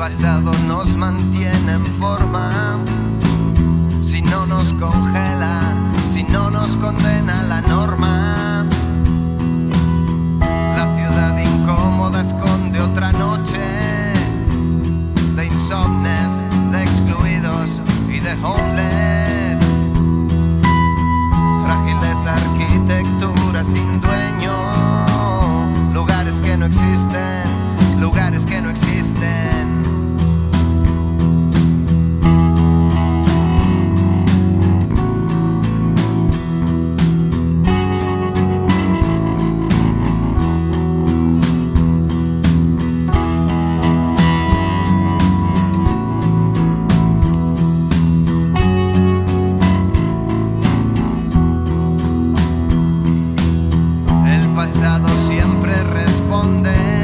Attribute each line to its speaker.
Speaker 1: pasado nos mantiene en forma, si no nos congela, si no nos condena a la norma. La ciudad incómoda esconde otra noche de insomnes, de excluidos y de homeless. Frágiles arquitecturas sin dueño, lugares que no existen, lugares que no existen. El pasado siempre responde